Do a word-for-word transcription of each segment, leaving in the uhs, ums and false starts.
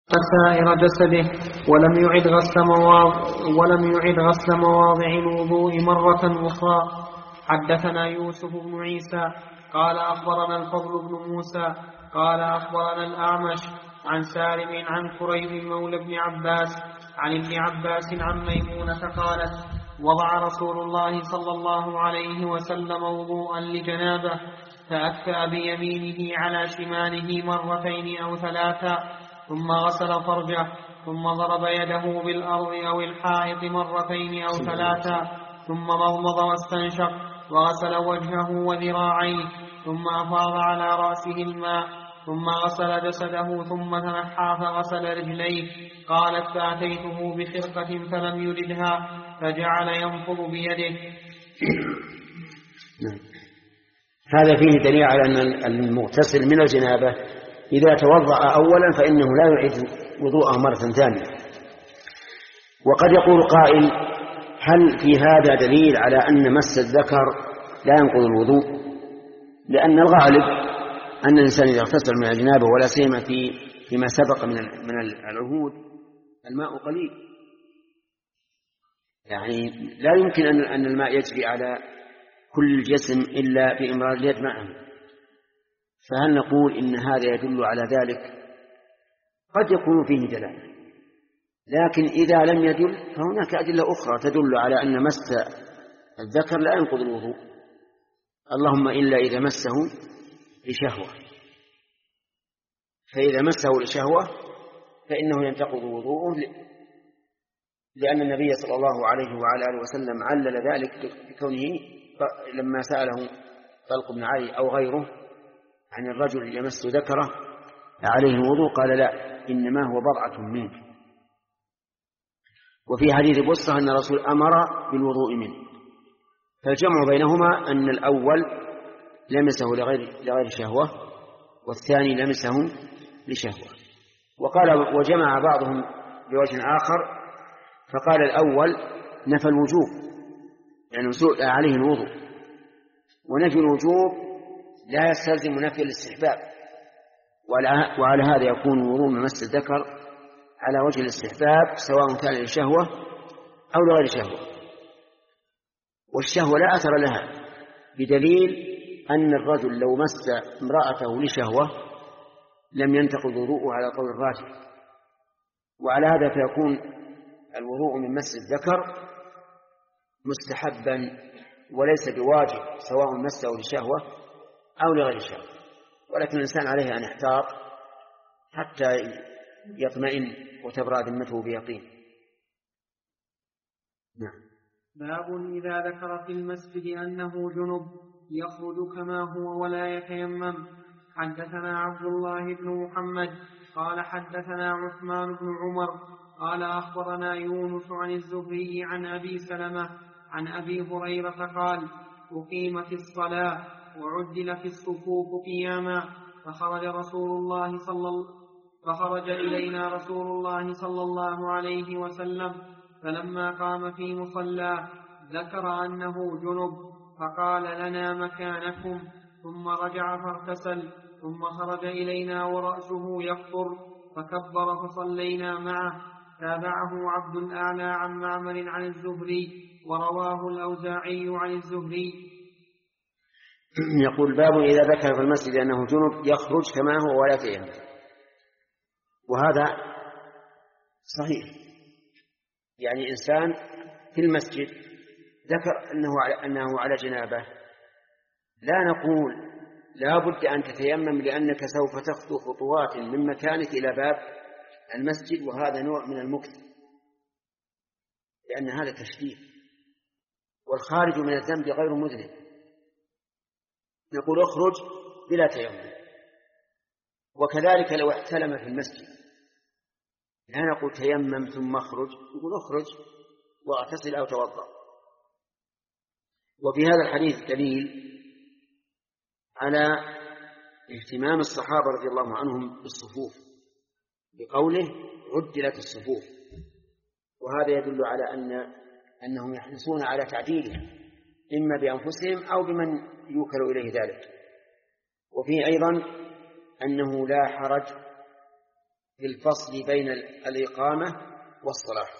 سائر جسده ولم يعد غسل مواضع ولم يعد غسل مواضع الوضوء مرة أخرى. حدثنا يوسف بن عيسى قال أخبرنا الفضل بن موسى قال أخبرنا الأعمش عن سالم عن كريب مولى بن عباس عن ابن عباس عن ميمونة قالت: وضع رسول الله صلى الله عليه وسلم وضوءا لجنابه فأكفأ بيمينه على شماله مرتين أو ثلاثا ثم غسل فرجه ثم ضرب يده بالأرض أو الحائط مرتين أو ثلاثا ثم مضمض واستنشق وغسل وجهه وذراعيه ثم أفاض على رأسه الماء ثم غسل جسده ثم تنحى فغسل رجليه. قالت: فأتيته بخرقة فلم يردها فجعل ينفض بيده. هذا فيه دليل على أن المغتسل من الجنابة إذا توضأ أولا فإنه لا يعيد وضوءه مرة ثانية. وقد يقول قائل: هل في هذا دليل على أن مس الذكر لا ينقض الوضوء؟ لأن الغالب أن الإنسان إذا اغتسل من الجنابة ولا سيما في فيما سبق من من العهود الماء قليل، يعني لا يمكن أن الماء يجري على كل الجسم إلا في إمرار اليد معه. فهل نقول إن هذا يدل على ذلك؟ قد يكون فيه دلالة، لكن إذا لم يدل فهناك أدلة أخرى تدل على أن مس الذكر لا ينقض الوضوء، اللهم إلا إذا مسه لشهوة، فإذا مسه لشهوة فإنه ينتقض وضوءه، لأن النبي صلى الله عليه وعلى آله وسلم علل ذلك بكونه لما سأله طلق بن علي أو غيره عن الرجل يمس ذكره عليه الوضوء قال: لا، إنما هو بضعة منك. وفي حديث بصرة أن الرسول أمر بالوضوء منه، فالجمع بينهما أن الأول لمسه لغير, لغير شهوة والثاني لمسه لشهوة. وقال وجمع بعضهم بوجه آخر فقال الأول نفى الوجوب يعني سئل عليه الوضوء، ونفي الوجوب لا يستلزم نفي الاستحباب، وعلى هذا يكون وضوء من مس الذكر على وجه الاستحباب سواء كان للشهوة أو لغير شهوة. والشهوة لا أثر لها، بدليل أن الرجل لو مس امرأته لشهوة لم ينتقض وضوءه على قول الراجح. وعلى هذا فيكون الوضوء من مس الذكر مستحبا وليس بواجب سواء مسه لشهوة أو لغير شهوة، ولكن الإنسان عليه أن يحتاط حتى يطمئن وتبرأ ذمته بيقين. نعم. باب إذا ذكر في المسجد أنه جنب يخرج كما هو ولا يتيمم. حدثنا عبد الله بن محمد قال حدثنا عثمان بن عمر قال أخبرنا يونس عن الزهري عن أبي سلمة عن أبي هريرة قال: أقيمت الصلاة وعدلت الصفوف قياما فخرج رسول الله صلى فخرج إلينا رسول الله صلى الله عليه وسلم فلما قام في مصلاه ذكر أنه جنب فقال لنا مكانكم ثم رجع فاغتسل ثم خرج إلينا ورأسه يقطر فكبر فصلينا معه. تابعه عبد الأعلى عن معمر عن الزهري ورواه الأوزاعي عن الزهري. يقول: باب إذا ذكر في المسجد أنه جنب يخرج كما هو ولا يتيمم. وهذا صحيح، يعني إنسان في المسجد ذكر أنه على, أنه على جنابه، لا نقول لا بد أن تتيمم لأنك سوف تخطو خطوات من مكانك إلى باب المسجد، وهذا نوع من المكث، لأن هذا تشديد، والخارج من الذنب غير مذنب. نقول اخرج بلا تيمم. وكذلك لو احتلم في المسجد لا نقول تيمم ثم اخرج، نقول اخرج واغتسل أو توضأ. وفي هذا الحديث دليل على اهتمام الصحابة رضي الله عنهم بالصفوف بقوله عدلت الصفوف، وهذا يدل على أن أنهم يحرصون على تعديله إما بأنفسهم أو بمن يوكل إليه ذلك. وفيه أيضا أنه لا حرج في الفصل بين الإقامة والصلاة،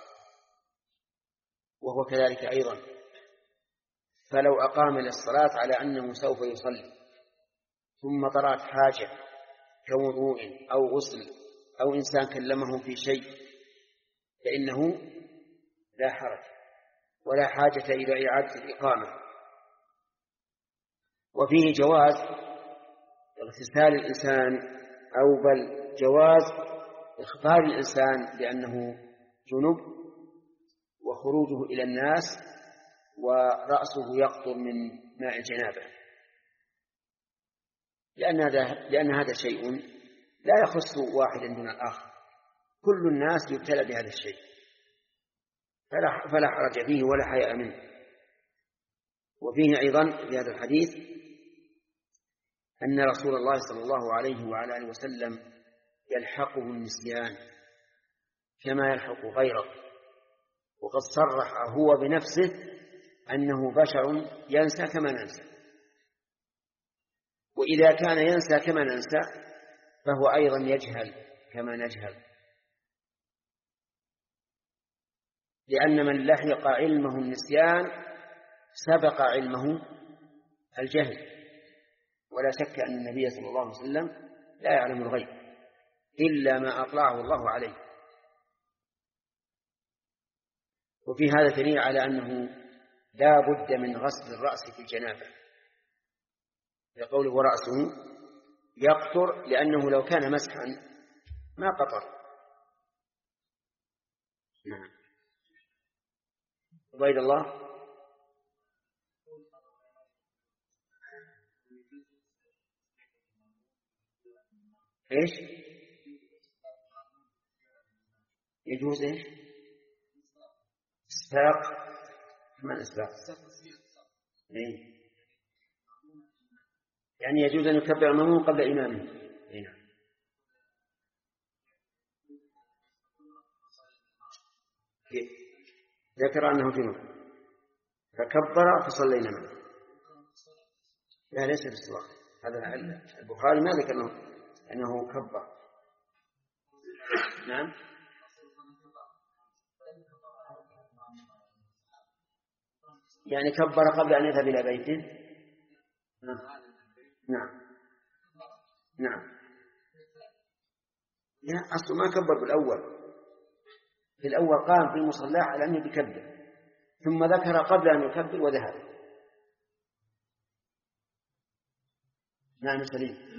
وهو كذلك أيضا. فلو أقام للصلاة على أنه سوف يصلي ثم طرأت حاجة كوضوء أو غسل أو إنسان كلمه في شيء فإنه لا حرج ولا حاجة إلى إعادة الإقامة. وفيه جواز اغتسال الإنسان أو بل جواز إخبار الإنسان بأنه جنب وخروجه إلى الناس ورأسه يقطر من ماء الجنابة، لأن هذا لأن هذا شيء لا يخص واحدا دون الآخر، كل الناس يبتلى بهذا الشيء فلا فلا حرج فيه ولا حياء منه. وفيه أيضا في هذا الحديث أن رسول الله صلى الله عليه وعلى آله وسلم يلحقه النسيان كما يلحق غيره، وقد صرح هو بنفسه أنه بشر ينسى كما ننسى، وإذا كان ينسى كما ننسى فهو أيضا يجهل كما نجهل، لأن من لحق علمه النسيان سبق علمه الجهل، ولا شك أن النبي صلى الله عليه وسلم لا يعلم الغيب إلا ما أطلعه الله عليه. وفي هذا دليل على أنه لا بد من غسل الرأس في الجنابة، لقوله ورأسه يقطر، لأنه لو كان مسحا ما قطر. نعم. عبيد الله. ايش يجوز؟ ايش اسباق؟ ما اسباق؟ إيه؟ يعني يجوز ان يكبر امامه قبل امامه. إيه؟ ذكر انه جنوب فكبر فصلينا معه. لا ليس بالصلاه، هذا البخاري ما ذكر انه انه كبر. نعم. يعني كبر قبل أن يذهب إلى بيته. نعم نعم. لا أصله ما كبر بالأول، في الأول قام في المصلى على أنه يكبر ثم ذكر قبل أن يكبر وذهب. نعم سليم.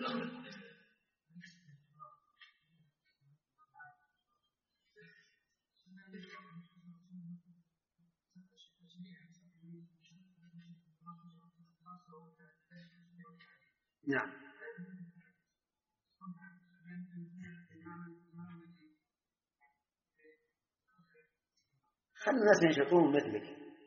نعم. خلي الناس ينشطون مثلك،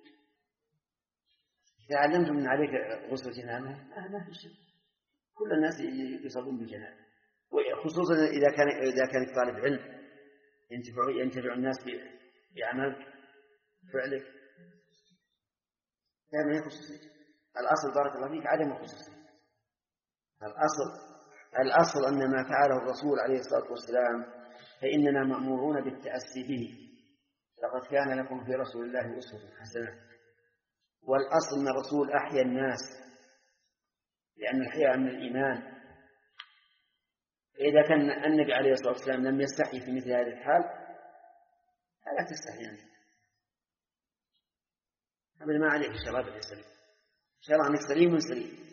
إذا علمتم من عليك غسل جنابه ما في شيء، كل الناس يصلون بالجنابه، وخصوصا إذا كان إذا كان طالب علم ينتفع ينتفع الناس بعملك فعلك. لا ما خصوصية. الأصل بارك الله فيك عدم الخصوصية. الأصل الأصل أن ما فعله الرسول عليه الصلاة والسلام فإننا مأمورون بالتأسي به، لقد كان لكم في رسول الله أسوة حسنة. والأصل أن الرسول أحيا الناس، لأن الحياء من الإيمان. إذا كان النبي عليه الصلاة والسلام لم يستحي في مثل هذه الحال فلا تستحي أنت. أبدا ما عليك شراب السليم، شرع عنك سليم سليم.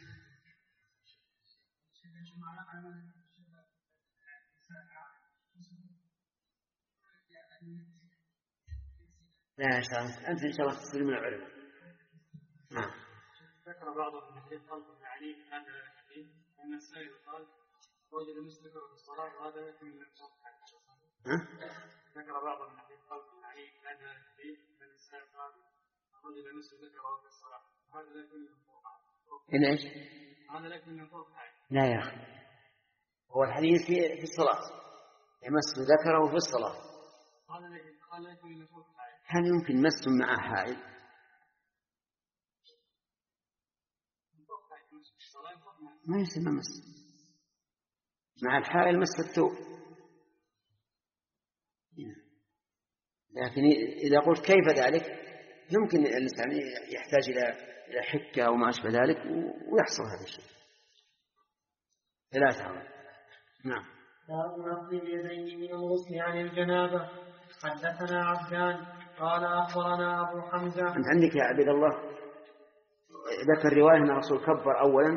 لا أنت إن شاء الله تسلم من العلماء. نعم. ذكر بعضهم من حديث خلف بن علي هذا الحديث أن السائل قال وجد مثل ذكر في الصلاة وهذا يكون من الصوت. ذكر بعضهم من حديث خلف بن علي هذا الحديث أن السائل قال وجد مثل ذكر في الصلاة وهذا لا يكون من الصوت. إن إيش؟ هذا لا يكون من الصوت. لا يا أخي، هو الحديث في في الصلاة يمس ذكره في الصلاة. هذا لا يكون من الصوت. هل يمكن مس مع حائل؟ ما يسمى مس مع الحائل، مس الثوب لكن إذا قلت كيف ذلك يمكن الإنسان يحتاج إلى إلى حكة أو ما أشبه ذلك ويحصل هذا الشيء. ثلاثة. نعم. باب نقض اليدين من الغسل عن الجنابة. حدثنا عبدان قال أخبرنا أبو حمزة. أنت عندك يا عبد الله ذكر رواية أن الرسول كبر أولا.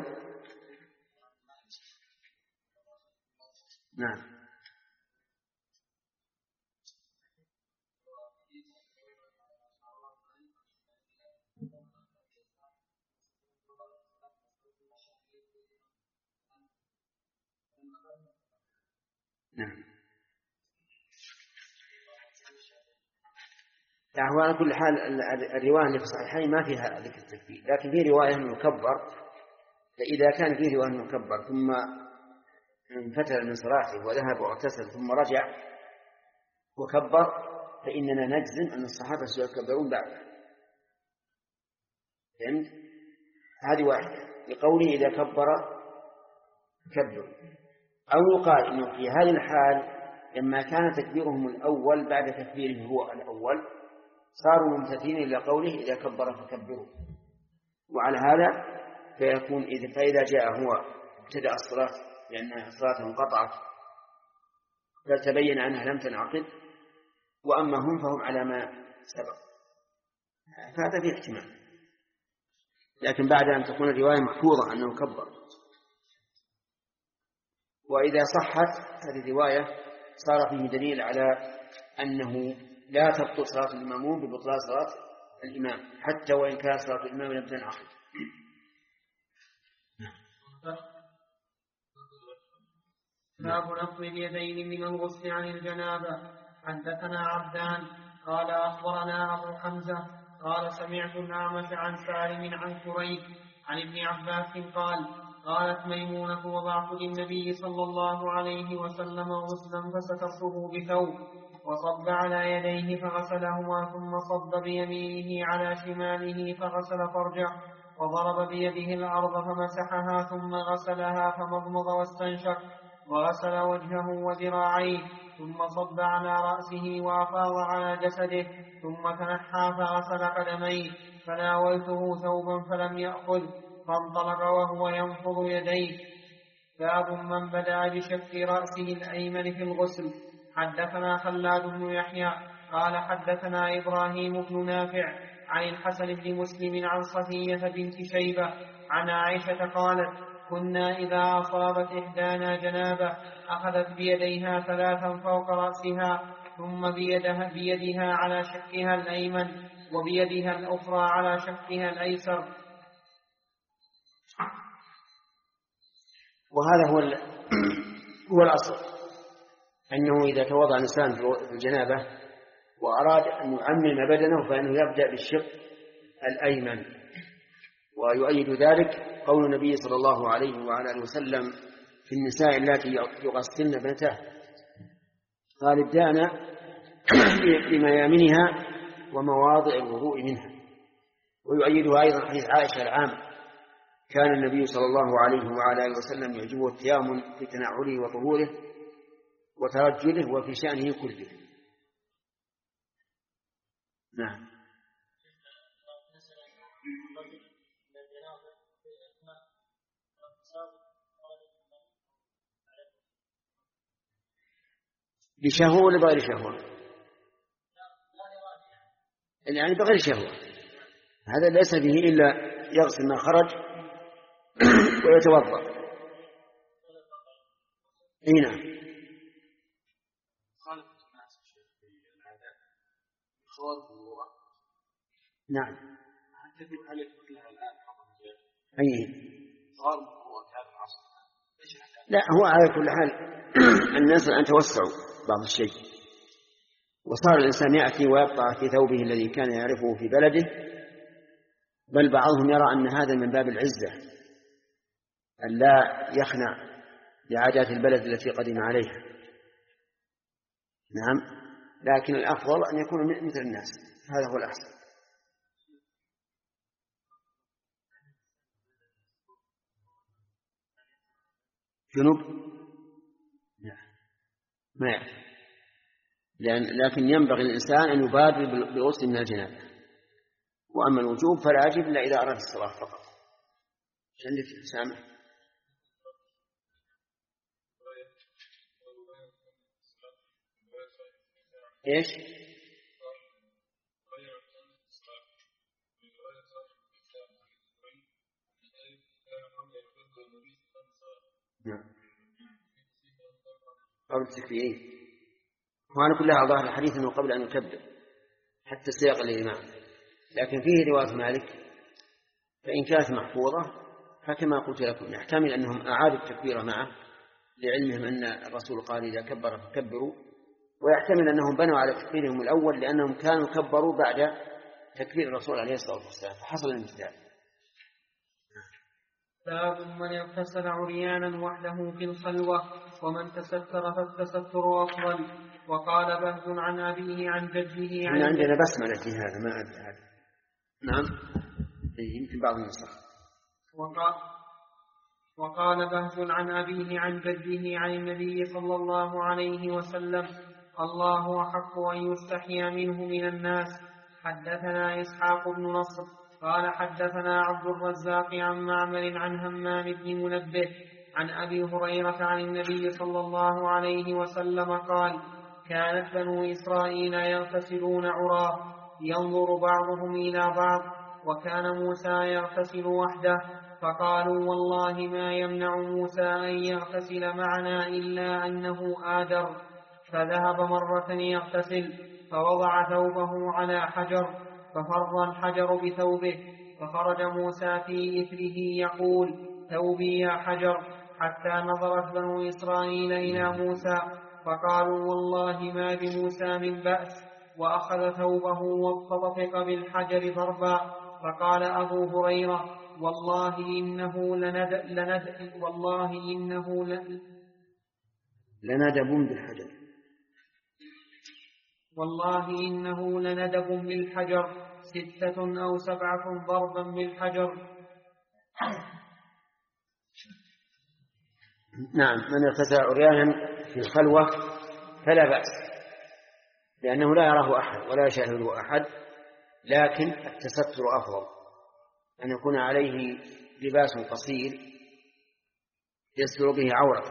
نعم. نعم. يعني على كل حال الرواية اللي في الصحيحين ما فيها ذكر التكبير، لكن في رواية أنه يكبر. فإذا كان في رواية أنه يكبر ثم انفتل من صلاته وذهب واغتسل ثم رجع وكبر فإننا نجزم أن الصحابة سيكبرون بعده. فهمت؟ هذه واحدة لقوله إذا كبر كبر. أو يقال إنه في هذه الحال لما كان تكبيرهم الأول بعد تكبيره هو الأول صاروا ممتثلين إلى قوله إذا كبر فكبروا. وعلى هذا فيكون إذا فإذا جاء هو ابتدأ الصلاة لأن الصلاة انقطعت فتبين أنها لم تنعقد، وأما هم فهم على ما سبق، فهذا فيه احتمال. لكن بعد أن تكون الرواية محفوظة أنه كبر. وإذا صحت هذه الرواية صار فيه دليل على أنه لا تبطل صلاة المأموم ببطلان صلاة الإمام حتى وإن كان صلاة الإمام لم تنعقد. باب نقض اليدين من الغسل عن الجنابة. حدثنا عبدان قال أخبرنا أبو حمزة قال سمعت الأعمش عن سالم عن كريب عن ابن عباس قال قالت ميمونة وضعت للنبي صلى الله عليه وسلم غسلا فسترته بثوب وصب على يديه فغسلهما ثم صب بيمينه على شماله فغسل فرجه وضرب بيده الأرض فمسحها ثم غسلها فمضمض واستنشق وغسل وجهه وذراعيه ثم صب على رأسه وأفاض على جسده ثم تنحى فغسل قدميه فناولته ثوبا فلم يأخذ فانطلق وهو ينفض يديه. باب من بدأ بشق رأسه الأيمن في الغسل. حدثنا خلاد بن يحيى قال حدثنا إبراهيم بن نافع عن الحسن بن مسلم عن صفية بنت شيبة عن عائشة قالت كنا إذا أصابت إحدانا جنابة أخذت بيديها ثلاثا فوق رأسها ثم بيدها, بيدها على شقها الأيمن وبيدها الأخرى على شقها الأيسر. وهذا هو هو الأصل، أنه إذا توضأ الإنسان في الجنابة وأراد أن يعمم بدنه فإنه يبدأ بالشق الأيمن. ويؤيد ذلك قول النبي صلى الله عليه وعلى آله وسلم في النساء التي يغسلن ابنته قال ابدأن بميامنها ومواضع الوضوء منها. ويؤيدها أيضا حديث عائشة العام كان النبي صلى الله عليه وعلى آله وسلم يعجبه التيامن في تنعله وطهوره وترجله وفي شأنه كله. نعم. بشهوة ولا بغير شهوة؟ يعني بغير شهوة، هذا ليس به إلا يغسل ما خرج ويتوضأ. اي نعم. نعم. أي لا، هو على كل حال الناس الآن توسعوا بعض الشيء، وصار الإنسان يأتي ويبقى في ثوبه الذي كان يعرفه في بلده، بل بعضهم يرى أن هذا من باب العزة أن لا يخنع لعادات البلد التي قدم عليها. نعم، لكن الأفضل أن يكون مثل الناس، هذا هو الأحسن. جنوب؟ لا، ما يعرف. لكن ينبغي الإنسان أن يبادر بالغسل من الجنابة. وأما الوجوب فلا يجب إلا إذا أراد الصلاة فقط. عندك سامع؟ إيش؟ قبل التكبير. وأنا كلها ظاهر الحديث أنه قبل أن يكبر حتى سياق الإمام، لكن فيه رواية مالك فإن كانت محفوظة فكما قلت لكم يحتمل أنهم أعادوا التكبير معه لعلمهم أن الرسول قال إذا كبر فكبروا، ويحتمل أنهم بنوا على تكبيرهم الأول لأنهم كانوا كبروا بعد تكبير الرسول عليه الصلاة والسلام فحصل المثال. باب من اغتسل عريانا وحده في الخلوة ومن تستر فالتستر أفضل. وقال بهز عن أبيه عن جده عن عندنا بسملة في هذا ما أدري هذا. نعم يمكن بعض النسخ. وقال, وقال بهز عن أبيه عن جده عن النبي صلى الله عليه وسلم الله أحق أن يستحيا منه من الناس. حدثنا إسحاق بن نصر قال حدثنا عبد الرزاق عن معمر عن همام بن منبه عن أبي هريرة عن النبي صلى الله عليه وسلم قال كانت بنو إسرائيل يغتسلون عراه ينظر بعضهم إلى بعض وكان موسى يغتسل وحده فقالوا والله ما يمنع موسى أن يغتسل معنا إلا أنه آدر. فذهب مرة يغتسل فوضع ثوبه على حجر ففر الحجر بثوبه فخرج موسى في إثره يقول ثوبي يا حجر حتى نظرت بنو إسرائيل إلى موسى فقالوا والله ما بموسى من بأس وأخذ ثوبه وطفق بالحجر ضربا. فقال أبو هريرة والله إنه لند لند والله إنه لندب بالحجر والله إنه لندب بالحجر ستة أو سبعة ضربا بالحجر. نعم من اغتسل عريانا في الخلوة فلا بأس لأنه لا يراه أحد ولا يشاهده أحد، لكن التستر أفضل أن يكون عليه لباس قصير يستر به عورته.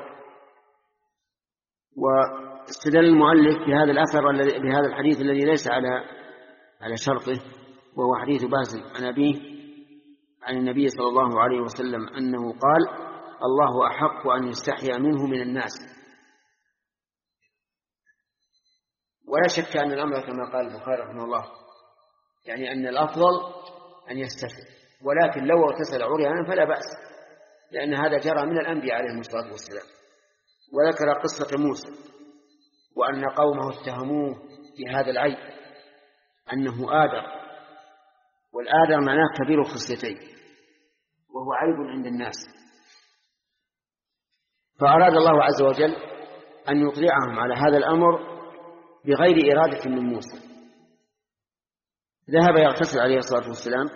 واستدل المؤلف بهذا الأثر بهذا الحديث الذي ليس على على شرطه وهو حديث باز عن أبيه عن النبي صلى الله عليه وسلم أنه قال الله أحق أن يستحيا منه من الناس. ولا شك أن الأمر كما قال البخاري رحمه الله يعني أن الأفضل أن يستحي، ولكن لو اغتسل عريانا فلا بأس لأن هذا جرى من الأنبياء عليهم الصلاة والسلام. وذكر قصة موسى وأن قومه اتهموه بهذا العيب أنه آدر، والآدر معناه كبير الخصيتين وهو عيب عند الناس، فأراد الله عز وجل أن يطلعهم على هذا الأمر بغير إرادة من موسى. ذهب يغتسل عليه الصلاة والسلام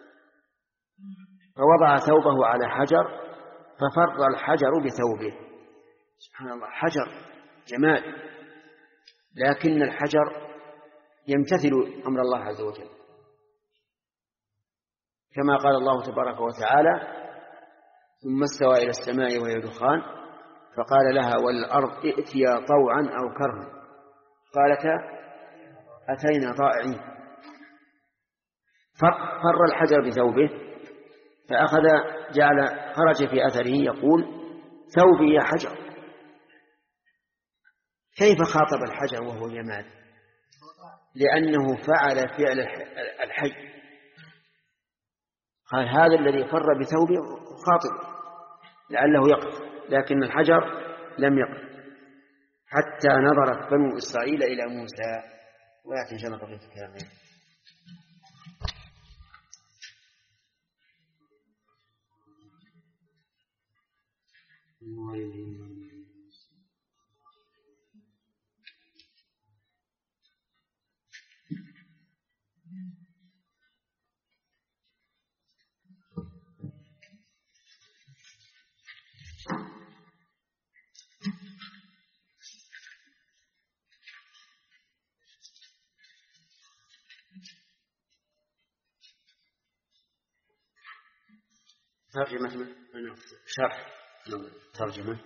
فوضع ثوبه على حجر ففر الحجر بثوبه. سبحان الله، حجر جمال، لكن الحجر يمتثل أمر الله عز وجل كما قال الله تبارك وتعالى ثم استوى إلى السماء وهي دخان فقال لها والأرض ائتيا طوعا أو كرها قالتا أتينا طائعين. فر الحجر بثوبه فأخذ جعل خرج في أثره يقول ثوبي يا حجر. كيف خاطب الحجر وهو جمال؟ لأنه فعل فعل الحي، قال هذا الذي فر بثوبه خاطب لعله يقف، لكن الحجر لم يقف حتى نظرت بنو إسرائيل إلى موسى. ويأتي شنط في الكلام. ترجمة شرح ترجمة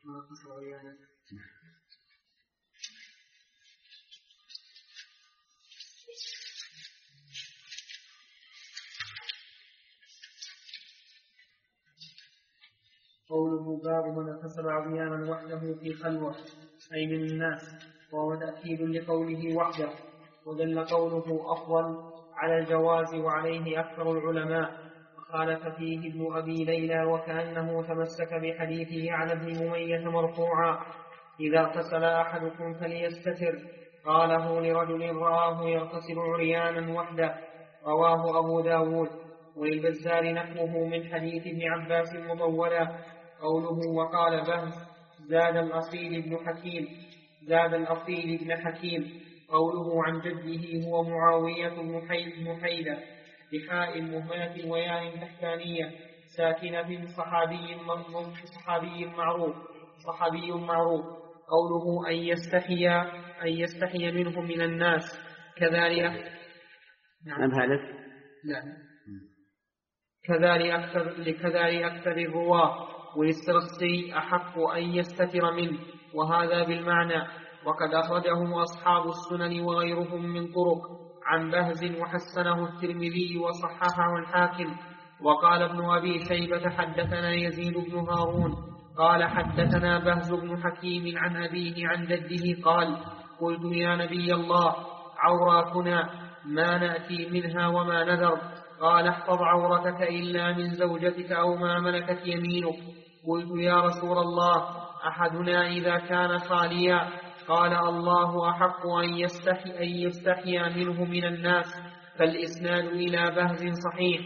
قوله باب من اغتسل عريانا وحده في خلوة أي من الناس، وهو تأكيد لقوله وحده، ودل قوله أفضل على الجواز وعليه أكثر العلماء، وخالف فيه ابن أبي ليلى وكأنه تمسك بحديثه عن ابن أمية مرفوعا: إذا اغتسل أحدكم فليستتر، قاله لرجل رآه يغتسل عريانا وحده، رواه أبو داود. وللبزار نحوه من حديث ابن عباس مطولا. قوله وقال بهز زاد الأصيل ابن حكيم زاد الأصيل ابن حكيم قوله عن جده هو معاوية بن حيدة بحاء مهملة وياء تحتانية ساكنة صحابي صحابي معروف صحابي معروف قوله أن يستحي أن يستحي منه من الناس كذلك. نعم هذا لا كذلك أكثر لكذلك أكثر الرواة، وللسرسي أحق أن يستتر منه، وهذا بالمعنى. وقد أخرجه أصحاب السنن وغيرهم من طرق عن بهز وحسنه الترمذي وصححه الحاكم. وقال ابن أبي شيبة حدثنا يزيد بن هارون قال حدثنا بهز بن حكيم عن أبيه عن جده قال: قلت يا نبي الله عوراتنا ما نأتي منها وما نذر؟ قال: احفظ عورتك إلا من زوجتك أو ما ملكت يمينك. قلت يا رسول الله أحدنا إذا كان خاليا؟ قال: الله أحق أن يستحي, أن يستحي منه من الناس. فالإسناد إلى بهز صحيح،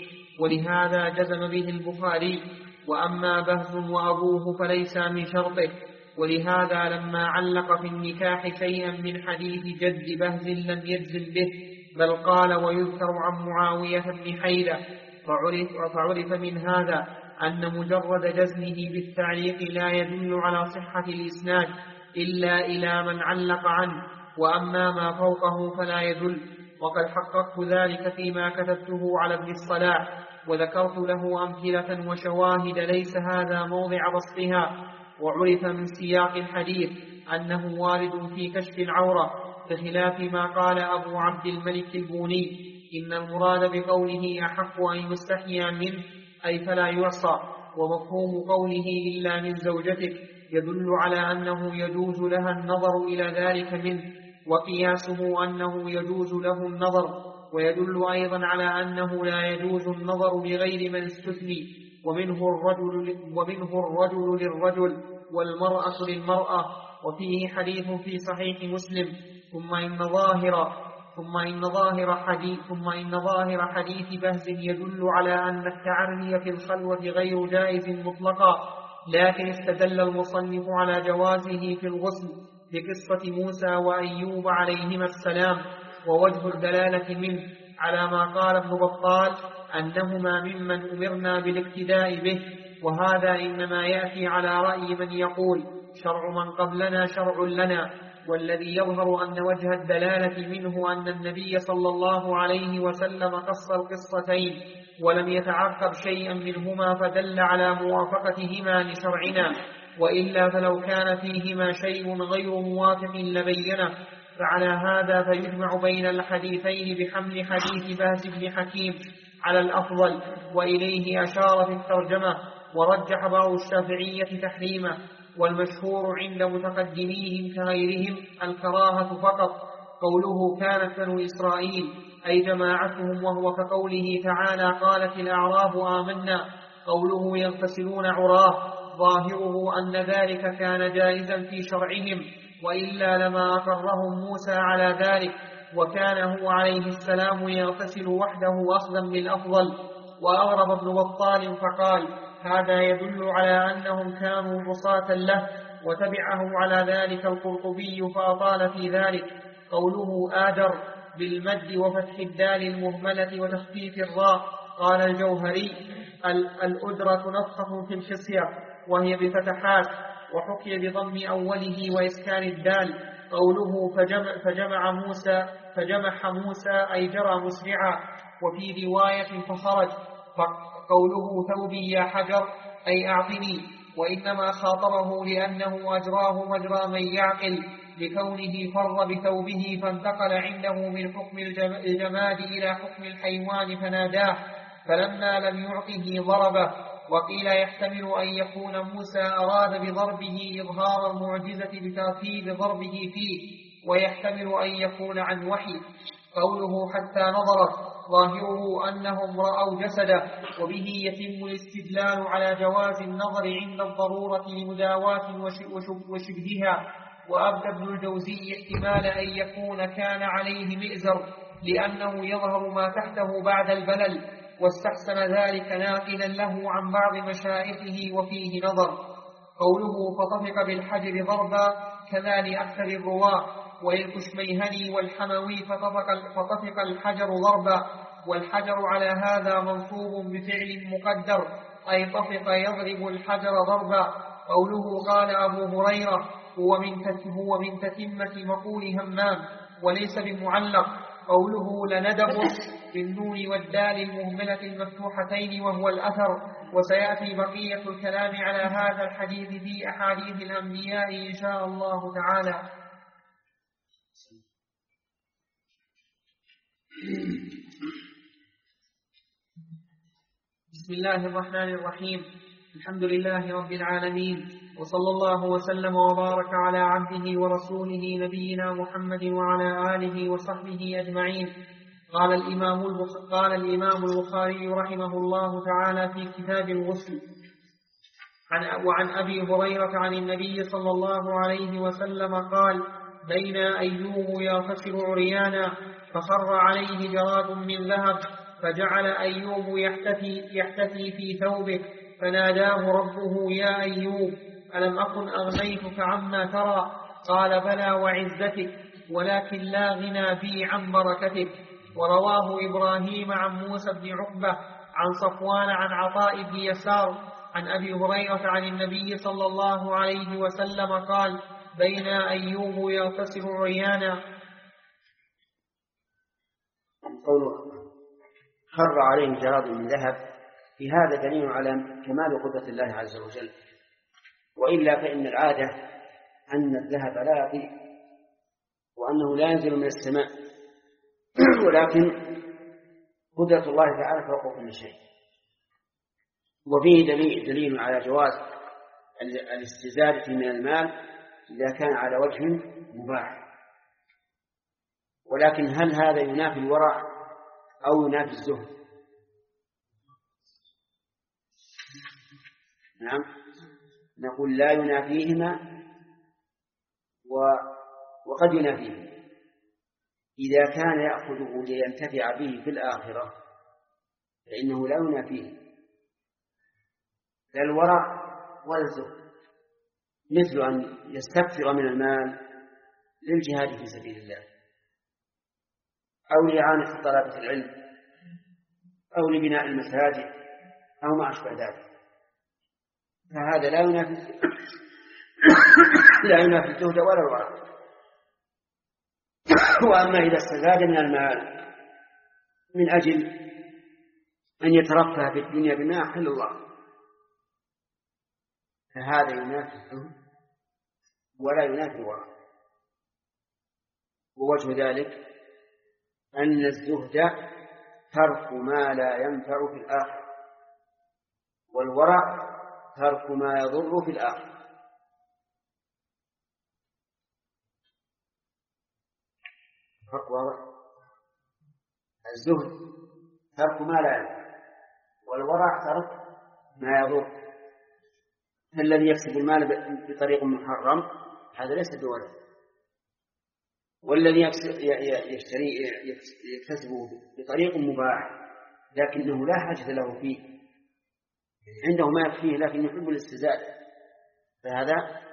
ولهذا جزم به البخاري. وأما بهز وأبوه فليس من شرطه، ولهذا لما علق في النكاح شيئا من حديث جد بهز لم يجزم به، بل قال: ويذكر عن معاوية بن حيدة. فعرف, فعرف من هذا أن مجرد جزمه بالتعليق لا يدل على صحة الإسناد إلا إلى من علق عنه، وأما ما فوقه فلا يدل. وقد حققت ذلك فيما كتبته على ابن الصلاح، وذكرت له أمثلة وشواهد ليس هذا موضع بسطها. وعرف من سياق الحديث أنه وارد في كشف العورة، بخلاف ما قال أبو عبد الملك البوني: إن المراد بقوله أحق أن يستحيى منه أي فلا يعصى، ومفهوم قوله إلا من زوجتك يدل على أنه يجوز لها النظر إلى ذلك منه، وقياسه أنه يجوز له النظر، ويدل أيضا على أنه لا يجوز النظر بغير من استثني، ومنه الرجل, ومنه الرجل للرجل والمرأة للمرأة. وفيه حديث في صحيح مسلم: ثم إن ظاهر ثم إن ظاهر حديث ثم إن ظاهر حديث بهز يدل على أن التعري في الخلوة غير جائز مطلقا، لكن استدل المصنف على جوازه في الغسل بقصة موسى وأيوب عليهما السلام. ووجه الدلالة منه على ما قال ابن بطال أنهما ممن أمرنا بالاقتداء به، وهذا إنما يأتي على رأي من يقول شرع من قبلنا شرع لنا، والذي يظهر أن وجه الدلالة منه أن النبي صلى الله عليه وسلم قص القصتين ولم يتعقب شيئا منهما فدل على موافقتهما لشرعنا، وإلا فلو كان فيهما شيء غير موافق لبينه. فعلى هذا فيجمع بين الحديثين بحمل حديث بهز بن حكيم على الأفضل، وإليه أشار في الترجمة. ورجح بعض الشافعية تحريمه، والمشهور عند متقدميهم كغيرهم الكراهة فقط. قوله كانت بنو إسرائيل أي جماعتهم، وهو كقوله تعالى قالت الأعراب آمنا. قوله يغتسلون عراه ظاهره أن ذلك كان جائزا في شرعهم، وإلا لما أقرهم موسى على ذلك، وكان هو عليه السلام يغتسل وحده أخذا بالأفضل. وأغرب ابن بطال فقال: هذا يدل على أنهم كانوا عصاة له، وتبعه على ذلك القرطبي فأطال في ذلك. قوله آدر بالمد وفتح الدال المهملة وتخفيف الراء. قال الجوهري: الأدرة نفخة في الخصية وهي بفتحات، وحكي بضم أوله وإسكان الدال. قوله فجمع, فجمع موسى فجمح موسى أي جرى مسرعا، وفي رواية فخرج فقوله ثوبي يا حجر أي أعطني، وإنما خاطبه لأنه أجراه مجرى من يعقل لكونه فر بثوبه فانتقل عنده من حكم الجماد إلى حكم الحيوان فناداه، فلما لم يعطه ضربه. وقيل يحتمل أن يكون موسى أراد بضربه إظهار المعجزة بترتيب ضربه فيه، ويحتمل أن يكون عن وحي. قوله حتى نظرت ظاهره أنهم رأوا جسده، وبه يتم الاستدلال على جواز النظر عند الضرورة لمداواة وشبهها. وأبدى ابن الجوزي احتمال أن يكون كان عليه مئزر لأنه يظهر ما تحته بعد البلل، واستحسن ذلك ناقلا له عن بعض مشايخه وفيه نظر. قوله فطفق بالحجر ضربا كما لأكثر الرواة، وللكشميهني والحموي فطفق, فطفق الحجر ضربا، والحجر على هذا منصوب بفعل مقدر أي طفق يضرب الحجر ضربا. قوله قال أبو هريرة هو من هو من تتمة مقول همام وليس بمعلق. قوله لندب بالنون والدال المهملة المفتوحتين وهو الأثر. وسيأتي بقية الكلام على هذا الحديث في أحاديث الأنبياء إن شاء الله تعالى. بسم الله الرحمن الرحيم. الحمد لله رب العالمين، وصلى الله وسلم وبارك على عبده ورسوله نبينا محمد وعلى آله وصحبه أجمعين. قال الإمام قال الإمام البخاري رحمه الله تعالى في كتاب الغسل عن وعن أبي هريرة عن النبي صلى الله عليه وسلم قال: بين أيوب يغتسل عريانا فخر عليه جراد من ذهب، فجعل أيوب يحتفي, يحتفي في ثوبه، فناداه ربه: يا أيوب ألم أكن أغنيتك عما ترى؟ قال: بلى وعزتك، ولكن لا غنى بي عن بركتك. ورواه إبراهيم عن موسى بن عقبة عن صفوان عن عطاء بن يسار عن أبي هريرة عن النبي صلى الله عليه وسلم قال: بين أيوب يغتسل عريانا. قوله خر عليه جراد من ذهب، في هذا دليل على كمال قدرة الله عز وجل، وإلا فإن العادة أن الذهب لا يطير وأنه لا ينزل من السماء، ولكن قدرة الله تعالى فوق كل شيء. وفيه دليل, دليل على جواز الاستزادة من المال إذا كان على وجه مباح، ولكن هل هذا ينافي الورع أو ينافي الزهد؟ نعم، نقول لا ينافيهما وقد ينافيهما. إذا كان يأخذه لينتفع به في الآخرة فإنه لا ينافيه لا الورع ولا الزهد، مثل أن يستكثر من المال للجهاد في سبيل الله، أو لإعانة طلبة العلم، أو لبناء المساجد، أو ما أشبه ذلك، فهذا لا ينافي لا ينافي الزهد ولا الورع. وأما إذا استزاد من المال من أجل أن يترفه في الدنيا بما أحل الله فهذا ينافي الزهد ولا ينافي الورع. ووجه ذلك أن الزهد ترك ما لا ينفع في الآخرة، والورع ترك ما يضر في الآخرة. فرق واضح. الزهد ترك ما لا ينفع، والورع ترك ما يضر. الذي يكسب المال بطريق محرم هذا ليس بورع، والذي يشتري يكتسبه بطريق مباح لكنه لا حاجة له فيه، عنده ما يكفيه لكن يحب الاستزادة، فهذا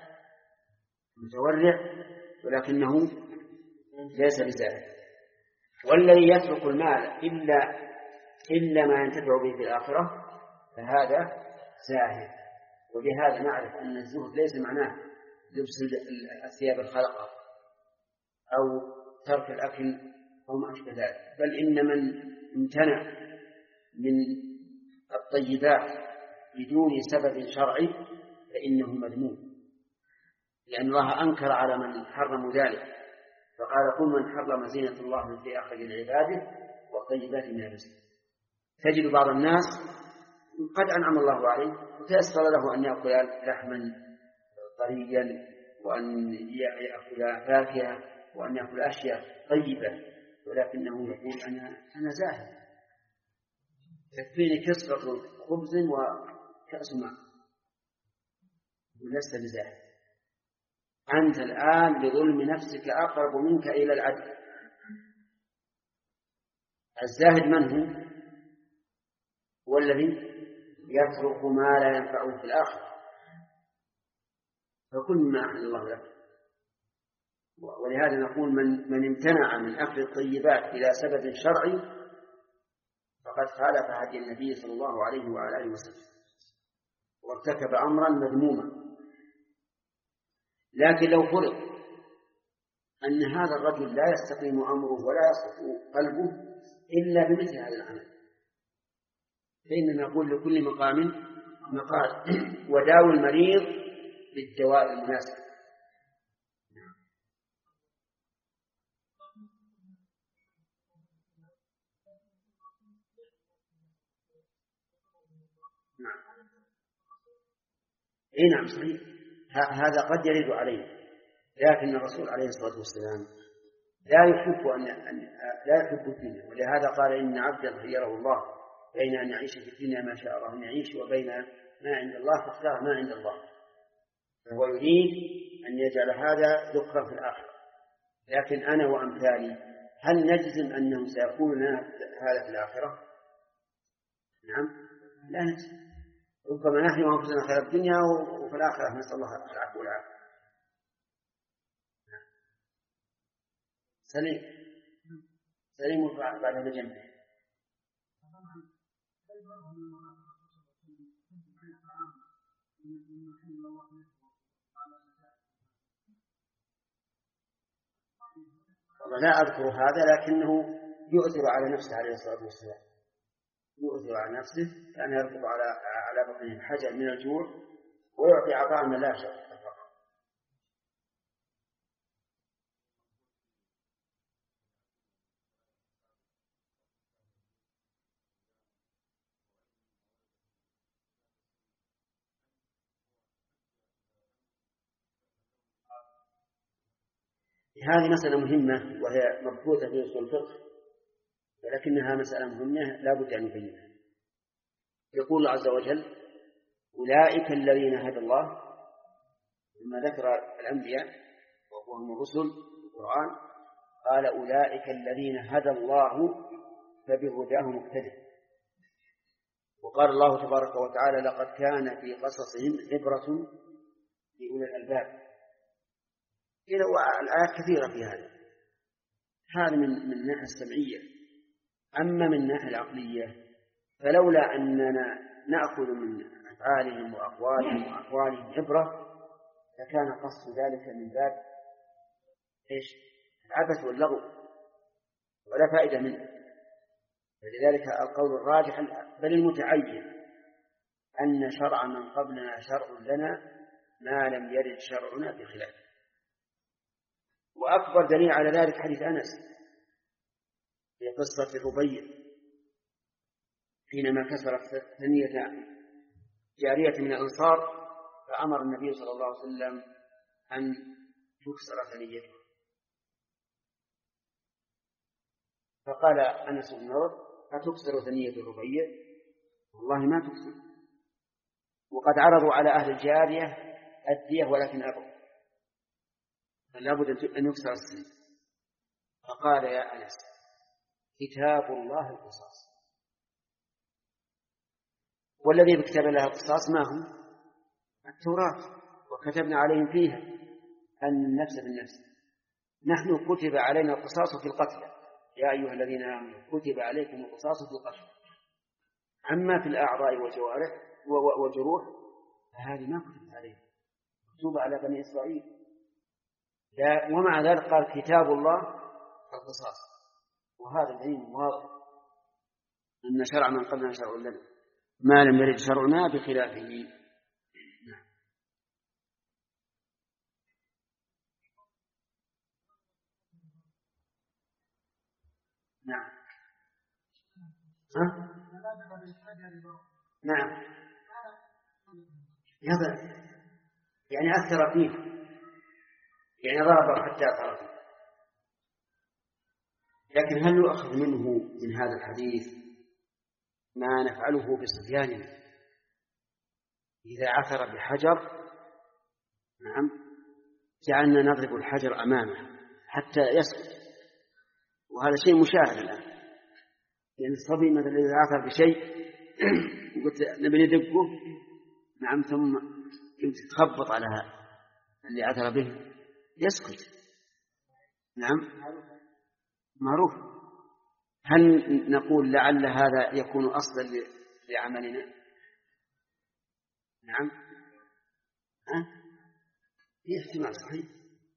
متورع ولكنه ليس بزاهد. والذي يترك المال إلا إلا ما ينتفع به في الآخرة فهذا زاهد. وبهذا نعرف أن الزهد ليس معناه لبس الثياب الخلقة أو ترك الأكل أو ما أشبه ذلك، بل إن من امتنع من الطيبات بدون سبب شرعي فإنه مذموم، لأن الله أنكر على من حرم ذلك، فقال قل من حرم زينة الله من في أخرج لعباده والطيبات من الرزق. تجد بعض الناس قد أنعم الله عليه وتيسر له أن يأكل لحما طريا وأن يأكل فاكهة وأن يأكل أشياء طيبة، ولكنه يقول أنا أنا زاهد، تكفيني كسرة خبز وكأس ماء ولست بزاهد. أنت الآن بظلم نفسك أقرب منك إلى العدل. الزاهد من هو؟ هو الذي يترك ما لا ينفعه في الآخرة، فكل ما أحل الله له. ولهذا نقول من, من امتنع من أكل الطيبات إلى سبب شرعي فقد خالف هدي النبي صلى الله عليه وعلى آله وسلم وارتكب أمرا مذموما. لكن لو فرض أن هذا الرجل لا يستقيم أمره ولا يصف قلبه إلا بمثل هذا العمل، فإننا نقول لكل مقام مقال، وداوي المريض بالدواء المناسب. نعم. اي نعم صحيح، هذا قد يرد عليه، لكن الرسول عليه الصلاة والسلام لا يحب أن لا يحب الدنيا، ولهذا قال إن عبدا خيره الله بين أن يعيش في الدنيا ما شاء الله أن يعيش وبين ما عند الله فاختار ما عند الله، فهو يريد أن يجعل هذا ذكرا في الآخرة. لكن أنا وأمثالي هل نجزم أنه سيكون لنا هذا في الآخرة؟ نعم لا نجزم، ربما نحن وأنفسنا خير الدنيا وفي الآخرة نسأل الله العفو والعافية. سليم سليم بعد هذا جنبه. والله لا أذكر هذا، لكنه يؤثر على نفسه عليه الصلاة والسلام، يؤثر على نفسه كان يركض على على بطنه الحجر من الجوع ويعطي عطاء من لا شك. هذه مسألة مهمة وهي مبثوثة في أصول الفقه، ولكنها مسألة مهمة لا بد أن نبينها. يقول الله عز وجل أولئك الذين هدى الله، لما ذكر الأنبياء وهم الرسل في القرآن قال أولئك الذين هدى الله فبهداه مقتدى. وقال الله تبارك وتعالى لقد كان في قصصهم عبرة لأولي الألباب. إلى الآيات كثيرة في هذا، هذا من من الناحية السمعية. أما من الناحية العقلية فلولا أننا نأخذ من أفعالهم وأقوالهم وأقوالهم عبرة لكان قصد ذلك من باب إيش؟ العبث واللغو ولا فائدة منه. فلذلك القول الراجح بل المتعين أن شرع من قبلنا شرع لنا ما لم يرد شرعنا بخلافه. وأكبر دليل على ذلك حديث أنس في قصة الربيع حينما كسرت ثنية جارية من الأنصار فأمر النبي صلى الله عليه وسلم أن تكسر ثنيته، فقال أنس بن نضر أتكسر ثنية الربيع؟ والله ما تكسر، وقد عرضوا على أهل الجارية الدية ولكن أبوا، فلا بد أن يكسر السن. فقال يا أنس كتاب الله القصاص، والذي بكتب الله القصاص ما هو؟ التوراة، وكتبنا عليهم فيها أن النفس بالنفس. نحن كتب علينا القصاص في القتل يا أيها الذين آمنوا كتب عليكم القصاص في القتل. أما في الأعضاء والجوارح والجروح فهذه ما كتبت عليهم، مكتوبة على بني إسرائيل. ومع ذلك قال كتاب الله القصاص، وهذا دليل واضح أن شرع من قبلنا شرع لنا. ما لم يرد شرعنا بخلافه. نعم. ها؟ نعم. يعني أثر فيه، يعني ضرب حتى أثر فيه. لكن هل يؤخذ منه من هذا الحديث ما نفعله بصبياننا إذا عثر بحجر؟ نعم، جعلنا نضرب الحجر أمامه حتى يسقط، وهذا شيء مشاهد الآن. يعني الصبي مثلا إذا عثر بشيء قلت نبي ندقه، نعم، ثم تخبط على اللي عثر به يسكت، نعم، معروف. هل نقول لعل هذا يكون أصلا لعملنا؟ نعم. ها؟ في احتمال صحيح.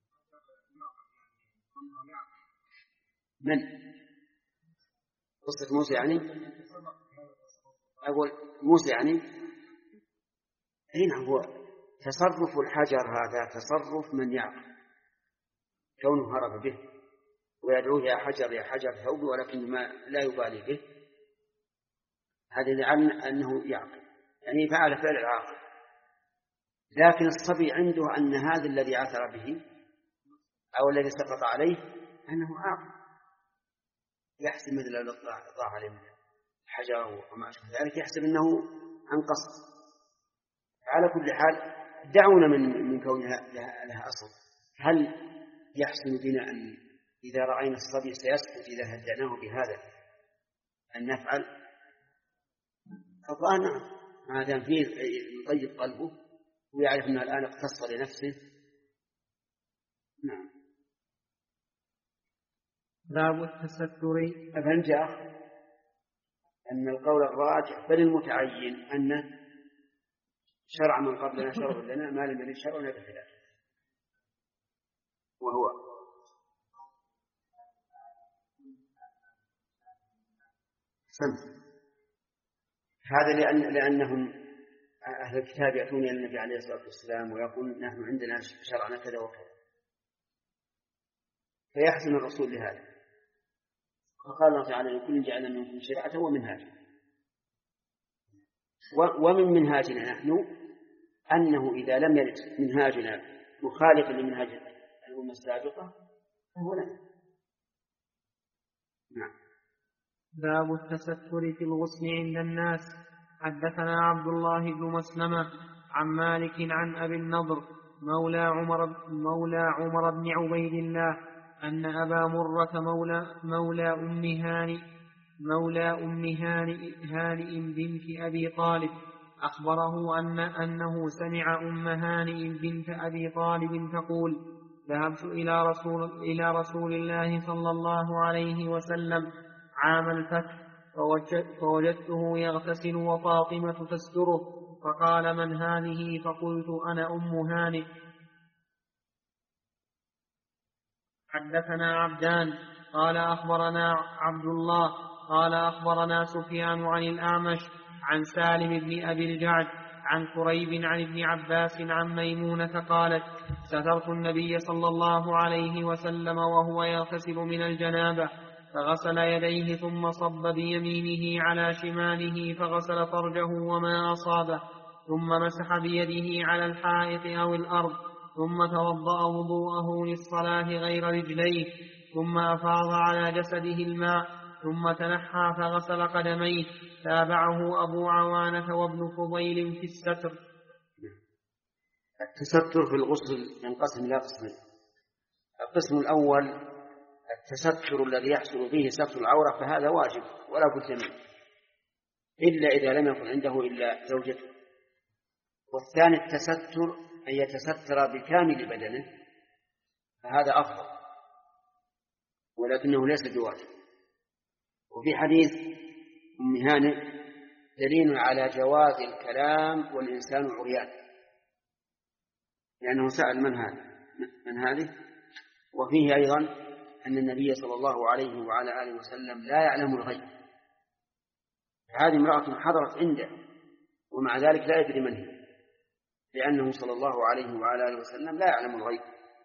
من قصة موسى يعني؟ أقول موسى يعني هنا هو تصرف الحجر، هذا تصرف من يعقل كونه هرب به ويدعوه يا حجر يا حجر ثوبي، ولكن ما لا يبالي به، هذا لعل أنه يعقل، يعني فعل فعل العاقل. لكن الصبي عنده أن هذا الذي عثر به أو الذي سقط عليه أنه عاقل، يحسب مثل لو ضاع عليه حجر وما أشبه ذلك، يحسب أنه عن قصد. على كل حال دعونا من من كونها لها أصل. هل يحسن بنا أن إذا رأينا الصبي سيسقط إذا هدعناه بهذا أن نفعل؟ الظاهر نعم، ما دام فيه يطيب قلبه ويعرف أنه الآن اقتص لنفسه. نعم. باب التستر. أفهمت يا أخي أن القول الراجح بل المتعين أن شرع من قبلنا شرع لنا ما لم يرد شرعنا بخلاف، وهو سمع. هذا لأن لأنهم أهل الكتاب يأتون إلى النبي عليه الصلاة والسلام ويقول نحن عندنا شرعنا كذا وكذا، فيحسن الرسول لهذا، فقال الله تعالى لكل جعلنا منكم شرعة ومنهاجا. ومن منهاجنا نحن أنه إذا لم يرد منهاجنا مخالفا لمنهاج الأمة السابقة فهو لنا. نعم. باب التستر في الغسل عند الناس. حدثنا عبد الله بن مسلمة عن مالك عن أبي النضر مولى عمر, مولى عمر بن عبيد الله أن أبا مرة مولى, مولى أم هانئ مولى أم هانئ هانئ بنت أبي طالب أخبره أن أنه سمع أم هانئ بنت أبي طالب تقول ذهبت إلى رسول, إلى رسول الله صلى الله عليه وسلم عام الفتح فوجدته يغتسل وفاطمة تستره، فقال من هذه؟ فقلت أنا أم هانئ. حدثنا عبدان قال أخبرنا عبد الله قال أخبرنا سفيان عن الأعمش عن سالم بن أبي الجعد عن كريب عن ابن عباس عن ميمونة قالت سترت النبي صلى الله عليه وسلم وهو يغتسل من الجنابة فغسل يديه ثم صب بيمينه على شماله فغسل فرجه وما أصابه ثم مسح بيده على الحائط أو الأرض ثم توضأ وضوءه للصلاة غير رجليه ثم أفاض على جسده الماء ثم تنحى فغسل قدميه. تابعه أبو عوانة وابن فضيل في الستر. التستر في الغسل ينقسم إلى قسمين. القسم الأول التستر الذي يحصل به ستر العورة، فهذا واجب ولا بد منه إلا إذا لم يكن عنده إلا زوجته. والثاني التستر أن يتستر بكامل بدنه، فهذا أفضل ولكنه ليس بواجب. وفي حديث أم هانئ دليل على جواز الكلام والإنسان عريان، لأنه سأل من هذا من هذه. وفيه أيضا أن النبي صلى الله عليه وعلى آله وسلم لا يعلم الغيب، هذه امرأة حضرت عنده ومع ذلك لا يدري من هي، لأنه صلى الله عليه وعلى آله وسلم لا يعلم الغيب.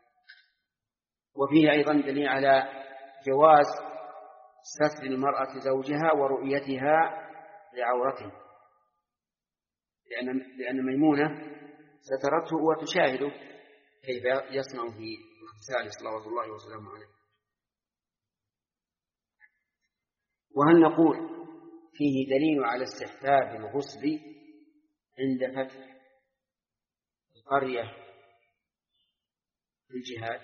وفيه أيضا دليل على جواز ستر المرأة زوجها ورؤيتها لعورته، لأن, لأن ميمونة سترته وتشاهده كيف يصنع في اغتساله صلوات الله وسلامه عليه. وهل نقول فيه دليل على استحباب الغسل عند فتح القرية في الجهاد؟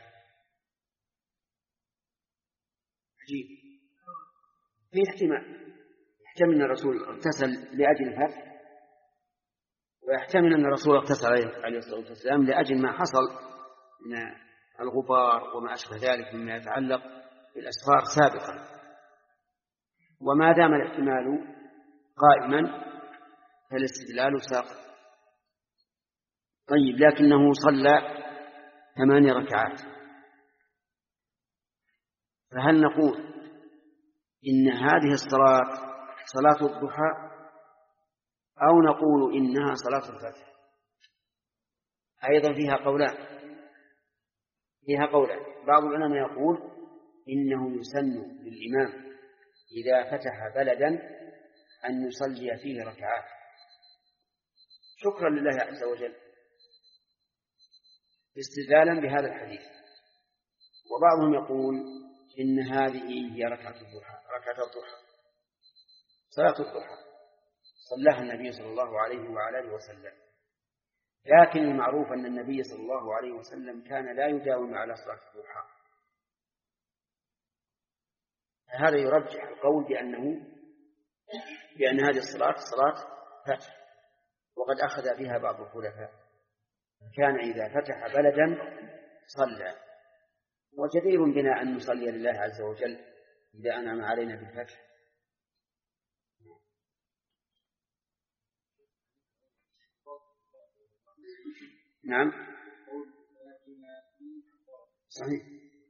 عجيب. في احتمال، يحتمل أن الرسول اغتسل لأجل الفتح، ويحتمل أن الرسول اغتسل عليه الصلاة والسلام لأجل ما حصل من الغبار وما أشبه ذلك مما يتعلق بالأسفار سابقا. وما دام الاحتمال قائما فالاستدلال ساق. طيب، لكنه صلى ثماني ركعات، فهل نقول إن هذه الصلاة صلاة الضحى أو نقول إنها صلاة الفتح؟ أيضا فيها قولان فيها قولان بعض العلماء يقول إنه يسن للإمام إذا فتح بلدا أن يصلي فيه ركعات شكرا لله عز وجل استدلالا بهذا الحديث. وبعضهم يقول إن هذه هي ركعة الضحى ركعة الضحى صلاة الضحى صلاها النبي صلى الله عليه وعلى آله وسلم. لكن المعروف أن النبي صلى الله عليه وسلم كان لا يداوم على صلاة الضحى، هذا يرجح القول بأنه بأن هذه الصلاة صلاة فتح، وقد أخذ بها بعض الخلفاء، كان إذا فتح بلدا صلى. وجدير بنا أن نصلي لله عز وجل إذا أنعم علينا بالفتح. نعم صحيح،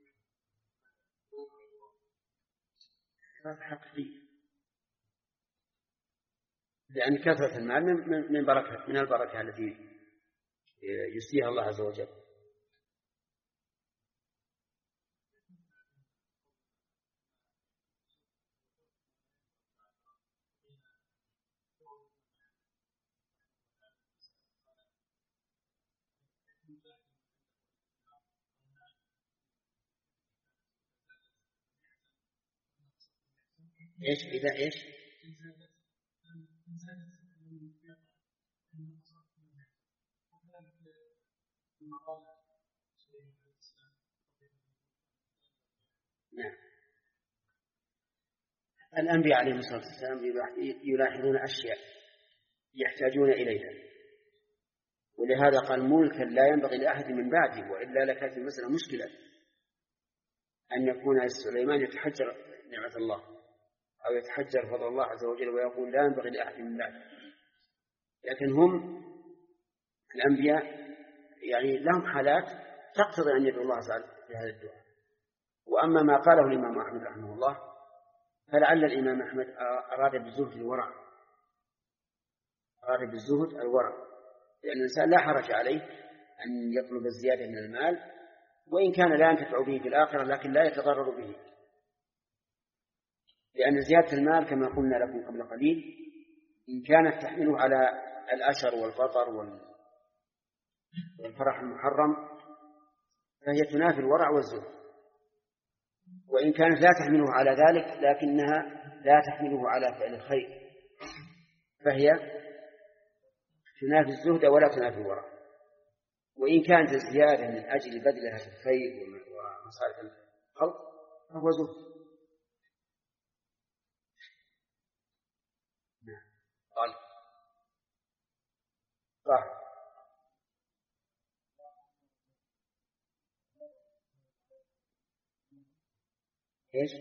هذا حقيقي، لأن كثرة المال من بركة من البركة التي يسديها الله عز وجل. إيش إذا إيش نعم. الأنبياء عليهم الصلاة والسلام يلاحظون أشياء يحتاجون إليها، ولهذا قال ملكا لا ينبغي لأحد من بعده، وإلا لكانت المسألة مشكلة أن يكون سليمان يتحجر نعمة الله أو يتحجر فضل الله عز وجل ويقول لا ينبغي لأحد من بعده. لكن هم الأنبياء يعني لهم حالات تقتضي أن يدعو الله تعالى في هذا الدعاء. وأما ما قاله الإمام أحمد رحمه الله فلعل الإمام أحمد أراد بالزهد الورع أراد بالزهد الورع لأن الإنسان لا حرج عليه أن يطلب الزيادة من المال، وإن كان لا ينتفع به في الآخرة لكن لا يتضرر به، لأن زيادة المال كما قلنا لكم قبل قليل إن كانت تحمله على الأشر والفطر والفرح المحرم فهي تنافي الورع والزهد، وإن كانت لا تحمله على ذلك لكنها لا تحمله على فعل الخير فهي تنافي الزهد ولا تنافي الورع. وإن كانت الزيادة من أجل بذلها في الخير ومصالح الخلق فهو زهد. قال صح إيش؟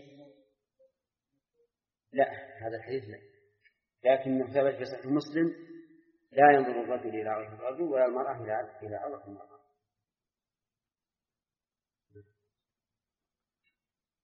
لا، هذا الحديث لا، لكن ثبت في صحيح مسلم لا ينظر الرجل إلى عورة الرجل ولا المرأة إلى عورة المرأة.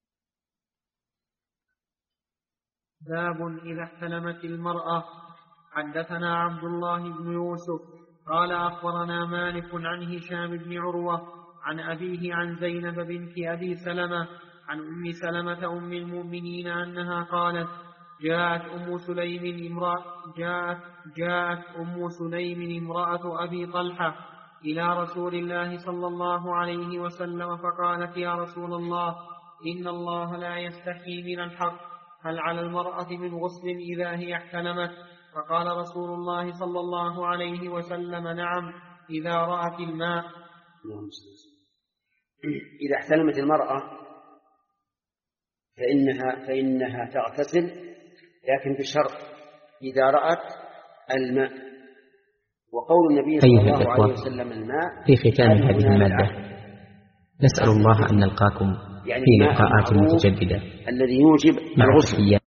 باب إذا احتلمت المرأة حدثنا عبد الله بن يوسف قال أخبرنا مالك عن هشام بن عروة عن أبيه عن زينب بنت أبي سلمة عن أم سلمة أم المؤمنين أنها قالت جاءت أم سليم امرأة جاءت, جاءت أم سليم امرأة أبي طلحة إلى رسول الله صلى الله عليه وسلم فقالت يا رسول الله إن الله لا يستحيي من الحق هل على المرأة من غسل إذا هي احتلمت؟ فقال رسول الله صلى الله عليه وسلم نعم إذا رأت الماء. إذا احتلمت المرأة فإنها, فإنها تغتسل لكن بشرط إذا رأت الماء. وقول النبي صلى الله عليه وسلم الماء في ختام هذه المادة نسأل الله أن نلقاكم يعني في لقاءات متجددة الذي يوجب الغسل.